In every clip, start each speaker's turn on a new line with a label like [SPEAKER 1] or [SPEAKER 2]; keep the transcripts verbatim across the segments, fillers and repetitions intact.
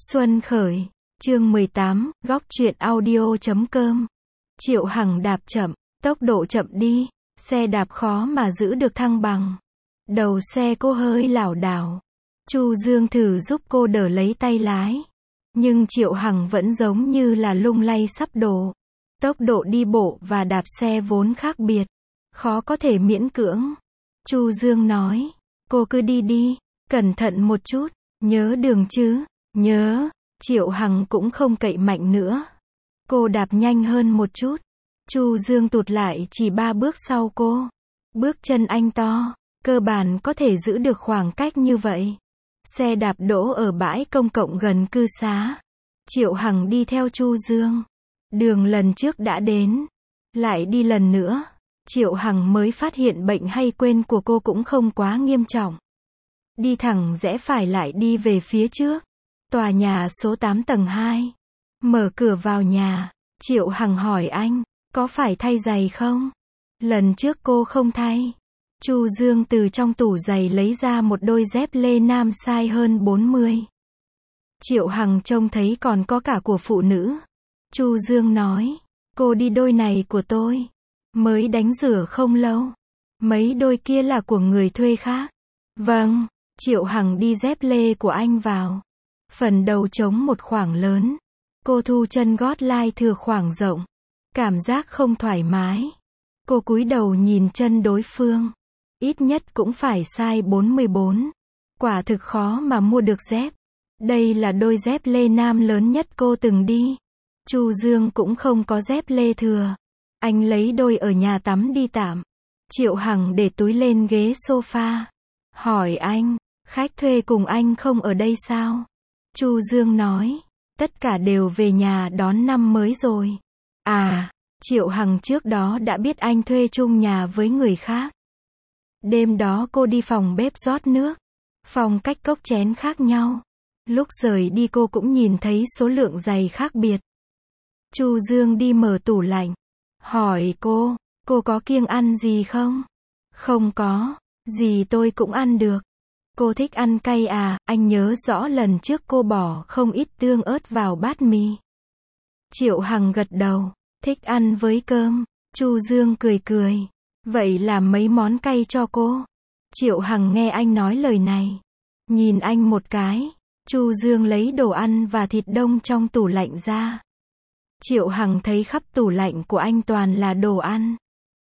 [SPEAKER 1] Xuân khởi, chương mười tám, góc truyện audio chấm com. Triệu Hằng đạp chậm, tốc độ chậm đi, xe đạp khó mà giữ được thăng bằng. Đầu xe cô hơi lảo đảo. Chu Dương thử giúp cô đỡ lấy tay lái. Nhưng Triệu Hằng vẫn giống như là lung lay sắp đổ. Tốc độ đi bộ và đạp xe vốn khác biệt. Khó có thể miễn cưỡng. Chu Dương nói, cô cứ đi đi, cẩn thận một chút, nhớ đường chứ. Nhớ. Triệu Hằng cũng không cậy mạnh nữa. Cô đạp nhanh hơn một chút. Chu Dương tụt lại chỉ ba bước sau cô. Bước chân anh to, cơ bản có thể giữ được khoảng cách như vậy. Xe đạp đỗ ở bãi công cộng gần cư xá. Triệu Hằng đi theo Chu Dương. Đường lần trước đã đến. Lại đi lần nữa. Triệu Hằng mới phát hiện bệnh hay quên của cô cũng không quá nghiêm trọng. Đi thẳng rẽ phải lại đi về phía trước. Tòa nhà số tám tầng hai. Mở cửa vào nhà. Triệu Hằng hỏi anh, có phải thay giày không? Lần trước cô không thay. Chu Dương từ trong tủ giày lấy ra một đôi dép lê nam size hơn bốn mươi. Triệu Hằng trông thấy còn có cả của phụ nữ. Chu Dương nói, cô đi đôi này của tôi. Mới đánh rửa không lâu. Mấy đôi kia là của người thuê khác. Vâng. Triệu Hằng đi dép lê của anh vào. Phần đầu trống một khoảng lớn. Cô thu chân gót lai thừa khoảng rộng. Cảm giác không thoải mái. Cô cúi đầu nhìn chân đối phương. Ít nhất cũng phải size bốn mươi bốn. Quả thực khó mà mua được dép. Đây là đôi dép lê nam lớn nhất cô từng đi. Chu Dương cũng không có dép lê thừa. Anh lấy đôi ở nhà tắm đi tạm. Triệu Hằng để túi lên ghế sofa. Hỏi anh, khách thuê cùng anh không ở đây sao? Chu Dương nói, tất cả đều về nhà đón năm mới rồi. À, Triệu Hằng trước đó đã biết anh thuê chung nhà với người khác. Đêm đó cô đi phòng bếp rót nước. Phong cách cốc chén khác nhau. Lúc rời đi cô cũng nhìn thấy số lượng giày khác biệt. Chu Dương đi mở tủ lạnh. Hỏi cô, cô có kiêng ăn gì không? Không có, gì tôi cũng ăn được. Cô thích ăn cay à? Anh nhớ rõ lần trước cô bỏ không ít tương ớt vào bát mì. Triệu Hằng gật đầu, thích ăn với cơm. Chu Dương cười cười. Vậy làm mấy món cay cho cô. Triệu Hằng nghe anh nói lời này. Nhìn anh một cái. Chu Dương lấy đồ ăn và thịt đông trong tủ lạnh ra. Triệu Hằng thấy khắp tủ lạnh của anh toàn là đồ ăn.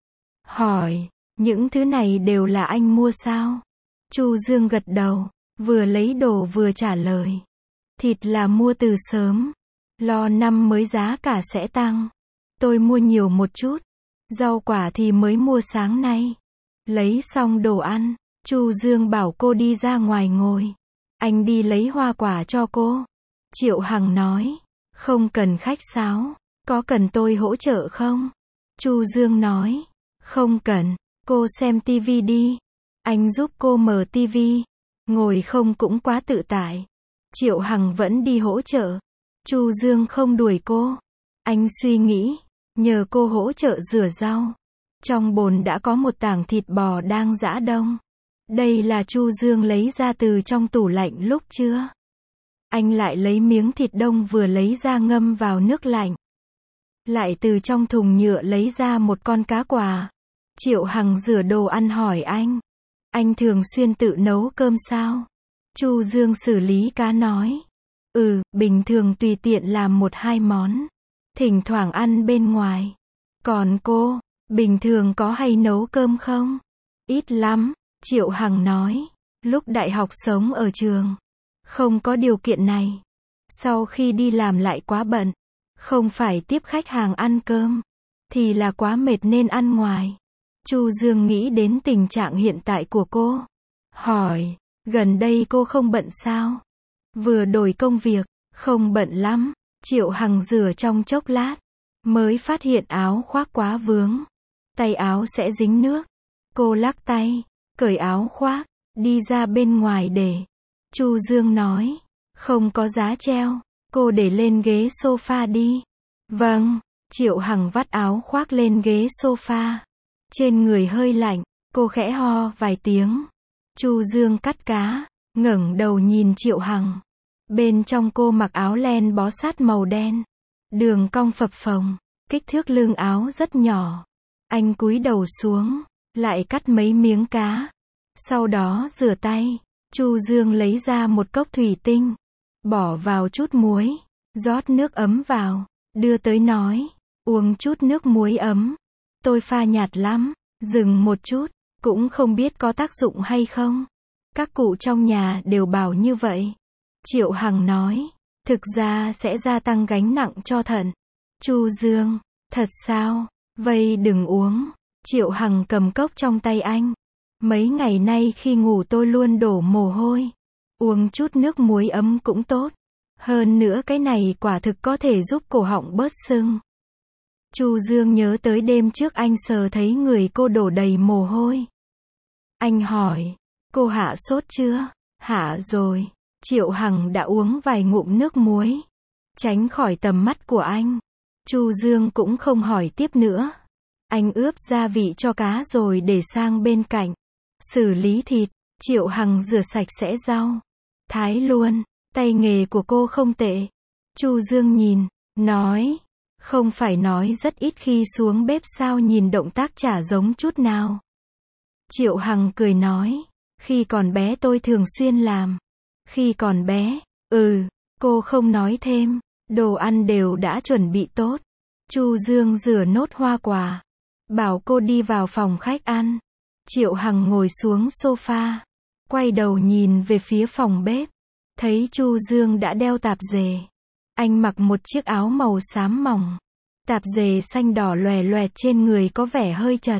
[SPEAKER 1] Hỏi, những thứ này đều là anh mua sao? Chu Dương gật đầu, vừa lấy đồ vừa trả lời. Thịt là mua từ sớm. Lo năm mới giá cả sẽ tăng. Tôi mua nhiều một chút. Rau quả thì mới mua sáng nay. Lấy xong đồ ăn, Chu Dương bảo cô đi ra ngoài ngồi. Anh đi lấy hoa quả cho cô. Triệu Hằng nói, không cần khách sáo, có cần tôi hỗ trợ không? Chu Dương nói, không cần, cô xem tivi đi. Anh giúp cô mở tivi. Ngồi không cũng quá tự tại. Triệu Hằng vẫn đi hỗ trợ. Chu Dương không đuổi cô. Anh suy nghĩ, nhờ cô hỗ trợ rửa rau. Trong bồn đã có một tảng thịt bò đang giã đông. Đây là Chu Dương lấy ra từ trong tủ lạnh lúc trưa. Anh lại lấy miếng thịt đông vừa lấy ra ngâm vào nước lạnh. Lại từ trong thùng nhựa lấy ra một con cá quà. Triệu Hằng rửa đồ ăn hỏi anh. Anh thường xuyên tự nấu cơm sao? Chu Dương xử lý cá nói. Ừ, bình thường tùy tiện làm một hai món. Thỉnh thoảng ăn bên ngoài. Còn cô, bình thường có hay nấu cơm không? Ít lắm, Triệu Hằng nói. Lúc đại học sống ở trường. Không có điều kiện này. Sau khi đi làm lại quá bận. Không phải tiếp khách hàng ăn cơm. Thì là quá mệt nên ăn ngoài. Chu Dương nghĩ đến tình trạng hiện tại của cô. Hỏi, gần đây cô không bận sao? Vừa đổi công việc, không bận lắm. Triệu Hằng rửa trong chốc lát. Mới phát hiện áo khoác quá vướng. Tay áo sẽ dính nước. Cô lắc tay, cởi áo khoác, đi ra bên ngoài để. Chu Dương nói, không có giá treo. Cô để lên ghế sofa đi. Vâng. Triệu Hằng vắt áo khoác lên ghế sofa. Trên người hơi lạnh, cô khẽ ho vài tiếng. Chu Dương cắt cá, ngẩng đầu nhìn Triệu Hằng. Bên trong cô mặc áo len bó sát màu đen. Đường cong phập phồng, kích thước lưng áo rất nhỏ. Anh cúi đầu xuống, lại cắt mấy miếng cá. Sau đó rửa tay. Chu Dương lấy ra một cốc thủy tinh, bỏ vào chút muối, rót nước ấm vào, đưa tới nói, uống chút nước muối ấm. Tôi pha nhạt lắm, dừng một chút, cũng không biết có tác dụng hay không. Các cụ trong nhà đều bảo như vậy. Triệu Hằng nói, thực ra sẽ gia tăng gánh nặng cho thận. Chu Dương, thật sao? Vậy đừng uống. Triệu Hằng cầm cốc trong tay anh. Mấy ngày nay khi ngủ tôi luôn đổ mồ hôi. Uống chút nước muối ấm cũng tốt. Hơn nữa cái này quả thực có thể giúp cổ họng bớt sưng. Chu Dương nhớ tới đêm trước anh sờ thấy người cô đổ đầy mồ hôi. Anh hỏi, cô hạ sốt chưa? Hạ rồi. Triệu Hằng đã uống vài ngụm nước muối, tránh khỏi tầm mắt của anh. Chu Dương cũng không hỏi tiếp nữa. Anh ướp gia vị cho cá rồi để sang bên cạnh. Xử lý thịt, Triệu Hằng rửa sạch sẽ rau, thái luôn. Tay nghề của cô không tệ. Chu Dương nhìn, nói, không phải nói rất ít khi xuống bếp sao nhìn động tác chả giống chút nào. Triệu Hằng cười nói, khi còn bé tôi thường xuyên làm. Khi còn bé, ừ, cô không nói thêm, đồ ăn đều đã chuẩn bị tốt. Chu Dương rửa nốt hoa quả, bảo cô đi vào phòng khách ăn. Triệu Hằng ngồi xuống sofa, quay đầu nhìn về phía phòng bếp, thấy Chu Dương đã đeo tạp dề. Anh mặc một chiếc áo màu xám mỏng, tạp dề xanh đỏ lòe loẹt trên người có vẻ hơi chật.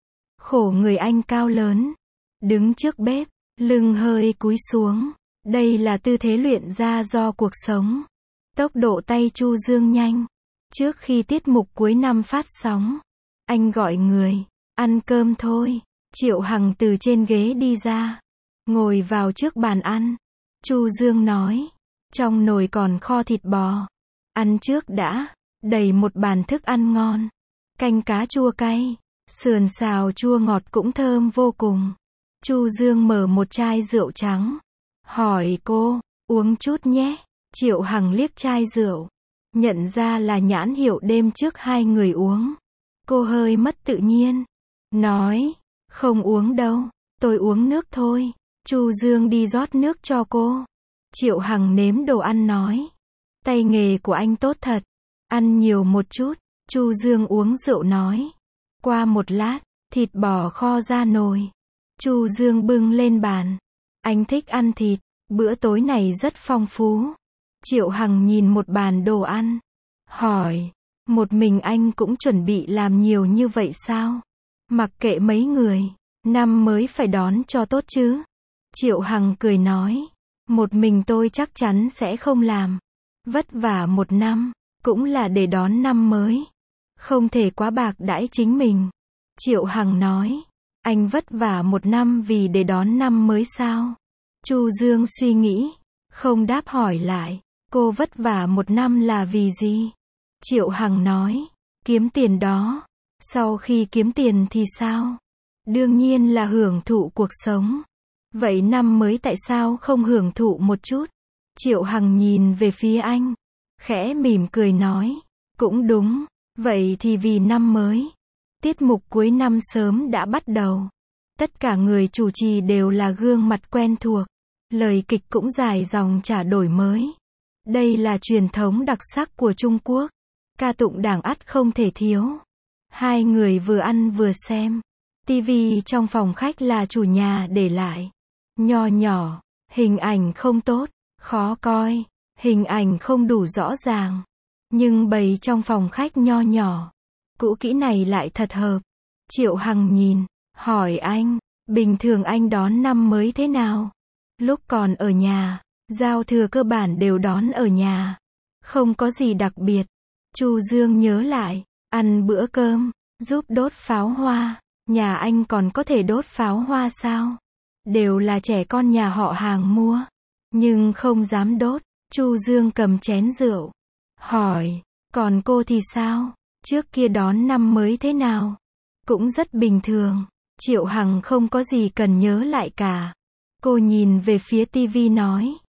[SPEAKER 1] Khổ người anh cao lớn, đứng trước bếp, lưng hơi cúi xuống. Đây là tư thế luyện ra do cuộc sống. Tốc độ tay Chu Dương nhanh. Trước khi tiết mục cuối năm phát sóng, anh gọi người, ăn cơm thôi. Triệu Hằng từ trên ghế đi ra, ngồi vào trước bàn ăn. Chu Dương nói, trong nồi còn kho thịt bò, ăn trước đã. Đầy một bàn thức ăn ngon, canh cá chua cay, sườn xào chua ngọt cũng thơm vô cùng. Chu Dương mở một chai rượu trắng, hỏi cô, uống chút nhé. Triệu Hằng liếc chai rượu, nhận ra là nhãn hiệu đêm trước hai người uống. Cô hơi mất tự nhiên, nói, không uống đâu, tôi uống nước thôi. Chu Dương đi rót nước cho cô. Triệu Hằng nếm đồ ăn nói, tay nghề của anh tốt thật, ăn nhiều một chút. Chu Dương uống rượu nói, qua một lát, thịt bò kho ra nồi. Chu Dương bưng lên bàn, anh thích ăn thịt, bữa tối này rất phong phú. Triệu Hằng nhìn một bàn đồ ăn, hỏi, một mình anh cũng chuẩn bị làm nhiều như vậy sao? Mặc kệ mấy người, năm mới phải đón cho tốt chứ. Triệu Hằng cười nói, một mình tôi chắc chắn sẽ không làm. Vất vả một năm, cũng là để đón năm mới. Không thể quá bạc đãi chính mình. Triệu Hằng nói, anh vất vả một năm vì để đón năm mới sao? Chu Dương suy nghĩ, không đáp hỏi lại, cô vất vả một năm là vì gì? Triệu Hằng nói, kiếm tiền đó. Sau khi kiếm tiền thì sao? Đương nhiên là hưởng thụ cuộc sống. Vậy năm mới tại sao không hưởng thụ một chút? Triệu Hằng nhìn về phía anh, khẽ mỉm cười nói, cũng đúng, vậy thì vì năm mới. Tiết mục cuối năm sớm đã bắt đầu. Tất cả người chủ trì đều là gương mặt quen thuộc. Lời kịch cũng dài dòng chả đổi mới. Đây là truyền thống đặc sắc của Trung Quốc. Ca tụng đảng ắt không thể thiếu. Hai người vừa ăn vừa xem. Tivi trong phòng khách là chủ nhà để lại. Nho nhỏ, hình ảnh không tốt, khó coi, hình ảnh không đủ rõ ràng. Nhưng bày trong phòng khách nho nhỏ, cũ kỹ này lại thật hợp. Triệu Hằng nhìn, hỏi anh, bình thường anh đón năm mới thế nào? Lúc còn ở nhà, giao thừa cơ bản đều đón ở nhà. Không có gì đặc biệt. Chu Dương nhớ lại, ăn bữa cơm, giúp đốt pháo hoa. Nhà anh còn có thể đốt pháo hoa sao? Đều là trẻ con nhà họ hàng mua. Nhưng không dám đốt. Chu Dương cầm chén rượu, hỏi, còn cô thì sao? Trước kia đón năm mới thế nào? Cũng rất bình thường. Triệu Hằng không có gì cần nhớ lại cả. Cô nhìn về phía tivi nói,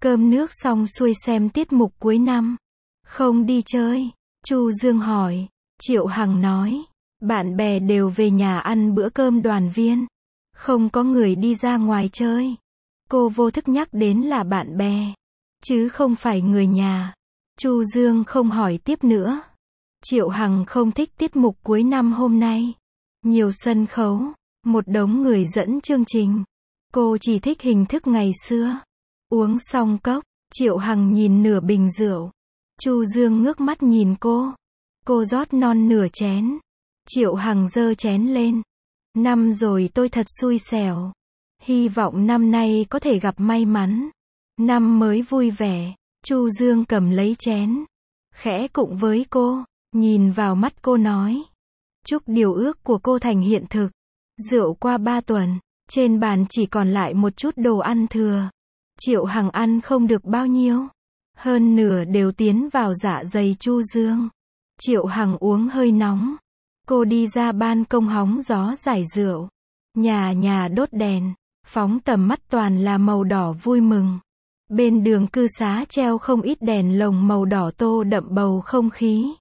[SPEAKER 1] Cơm nước xong xuôi xem tiết mục cuối năm. Không đi chơi. Chu Dương hỏi. Triệu Hằng nói. Bạn bè đều về nhà ăn bữa cơm đoàn viên. Không có người đi ra ngoài chơi. Cô vô thức nhắc đến là bạn bè, chứ không phải người nhà. Chu Dương không hỏi tiếp nữa. Triệu Hằng không thích tiết mục cuối năm hôm nay. Nhiều sân khấu, một đống người dẫn chương trình. Cô chỉ thích hình thức ngày xưa. Uống xong cốc, Triệu Hằng nhìn nửa bình rượu. Chu Dương ngước mắt nhìn cô. Cô rót non nửa chén. Triệu Hằng giơ chén lên. Năm rồi tôi thật xui xẻo. Hy vọng năm nay có thể gặp may mắn. Năm mới vui vẻ. Chu Dương cầm lấy chén. Khẽ cụng với cô. Nhìn vào mắt cô nói. Chúc điều ước của cô thành hiện thực. Rượu qua ba tuần. Trên bàn chỉ còn lại một chút đồ ăn thừa. Triệu Hằng ăn không được bao nhiêu. Hơn nửa đều tiến vào dạ dày Chu Dương. Triệu Hằng uống hơi nóng. Cô đi ra ban công hóng gió giải rượu. Nhà nhà đốt đèn. Phóng tầm mắt toàn là màu đỏ vui mừng. Bên đường cư xá treo không ít đèn lồng màu đỏ tô đậm bầu không khí.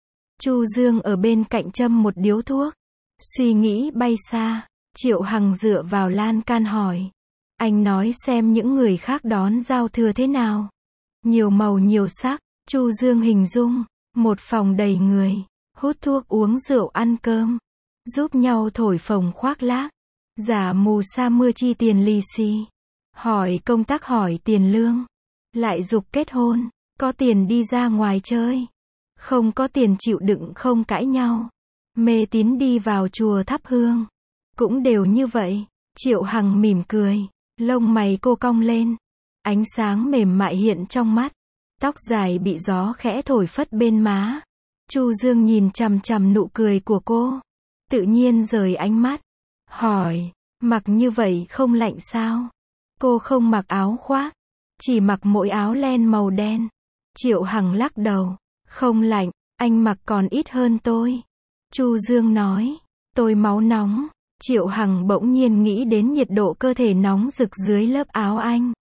[SPEAKER 1] Chu Dương ở bên cạnh châm một điếu thuốc. Suy nghĩ bay xa. Triệu Hằng dựa vào lan can hỏi. Anh nói xem những người khác đón giao thừa thế nào. Nhiều màu nhiều sắc. Chu Dương hình dung. Một phòng đầy người. Hút thuốc uống rượu ăn cơm. Giúp nhau thổi phồng khoác lác. Giả mù sa mưa chi tiền lì xì. Hỏi công tác hỏi tiền lương. Lại giục kết hôn. Có tiền đi ra ngoài chơi. Không có tiền chịu đựng không cãi nhau. Mê tín đi vào chùa thắp hương. Cũng đều như vậy. Triệu Hằng mỉm cười. Lông mày cô cong lên. Ánh sáng mềm mại hiện trong mắt. Tóc dài bị gió khẽ thổi phất bên má. Chu Dương nhìn chằm chằm nụ cười của cô. Tự nhiên rời ánh mắt. Hỏi. Mặc như vậy không lạnh sao? Cô không mặc áo khoác. Chỉ mặc mỗi áo len màu đen. Triệu Hằng lắc đầu. Không lạnh. Anh mặc còn ít hơn tôi. Chu Dương nói. Tôi máu nóng. Triệu Hằng bỗng nhiên nghĩ đến nhiệt độ cơ thể nóng rực dưới lớp áo anh.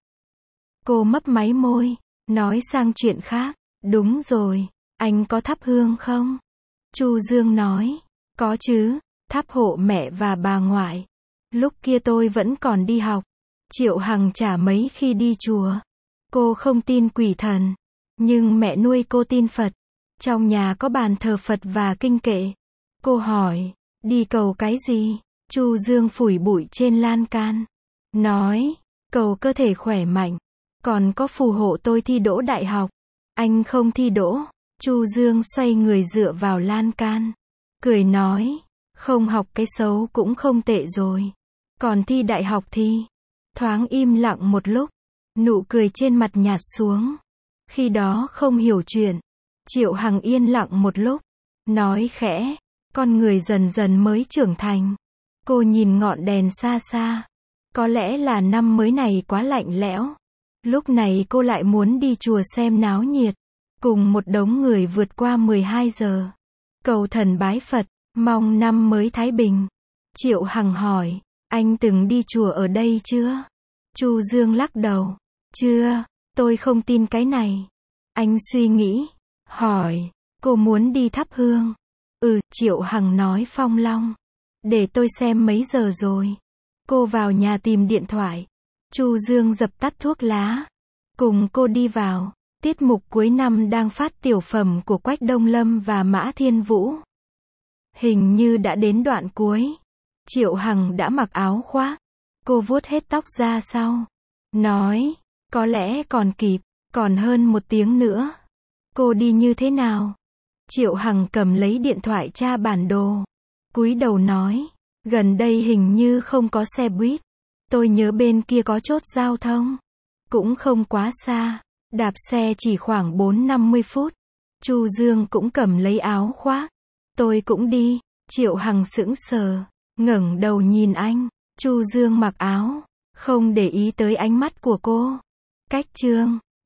[SPEAKER 1] Cô mấp máy môi. Nói sang chuyện khác. Đúng rồi. Anh có thắp hương không? Chu Dương nói. Có chứ. Thắp hộ mẹ và bà ngoại. Lúc kia tôi vẫn còn đi học. Triệu Hằng chả mấy khi đi chùa. Cô không tin quỷ thần. Nhưng mẹ nuôi cô tin Phật. Trong nhà có bàn thờ Phật và kinh kệ. Cô hỏi. Đi cầu cái gì? Chu Dương phủi bụi trên lan can. Nói. Cầu cơ thể khỏe mạnh. Còn có phù hộ tôi thi đỗ đại học. Anh không thi đỗ. Chu Dương xoay người dựa vào lan can. Cười nói. Không học cái xấu cũng không tệ rồi. Còn thi đại học thì. Thoáng im lặng một lúc. Nụ cười trên mặt nhạt xuống. Khi đó không hiểu chuyện. Triệu Hằng yên lặng một lúc. Nói khẽ. Con người dần dần mới trưởng thành. Cô nhìn ngọn đèn xa xa. Có lẽ là năm mới này quá lạnh lẽo. Lúc này cô lại muốn đi chùa xem náo nhiệt. Cùng một đống người vượt qua mười hai giờ. Cầu thần bái Phật. Mong năm mới thái bình. Triệu Hằng hỏi. Anh từng đi chùa ở đây chưa? Chu Dương lắc đầu. Chưa. Tôi không tin cái này. Anh suy nghĩ. Hỏi. Cô muốn đi thắp hương? Ừ. Triệu Hằng nói phong long. Để tôi xem mấy giờ rồi. Cô vào nhà tìm điện thoại. Chu Dương dập tắt thuốc lá. Cùng cô đi vào. Tiết mục cuối năm đang phát tiểu phẩm của Quách Đông Lâm và Mã Thiên Vũ. Hình như đã đến đoạn cuối. Triệu Hằng đã mặc áo khoác. Cô vuốt hết tóc ra sau. Nói. Có lẽ còn kịp. Còn hơn một tiếng nữa. Cô đi như thế nào? Triệu Hằng cầm lấy điện thoại tra bản đồ. Cúi đầu nói. Gần đây hình như không có xe buýt. Tôi nhớ bên kia có chốt giao thông. Cũng không quá xa. Đạp xe chỉ khoảng bốn năm mươi phút. Chu Dương cũng cầm lấy áo khoác. Tôi cũng đi. Triệu Hằng sững sờ. Ngẩng đầu nhìn anh. Chu Dương mặc áo. Không để ý tới ánh mắt của cô. Cách chương.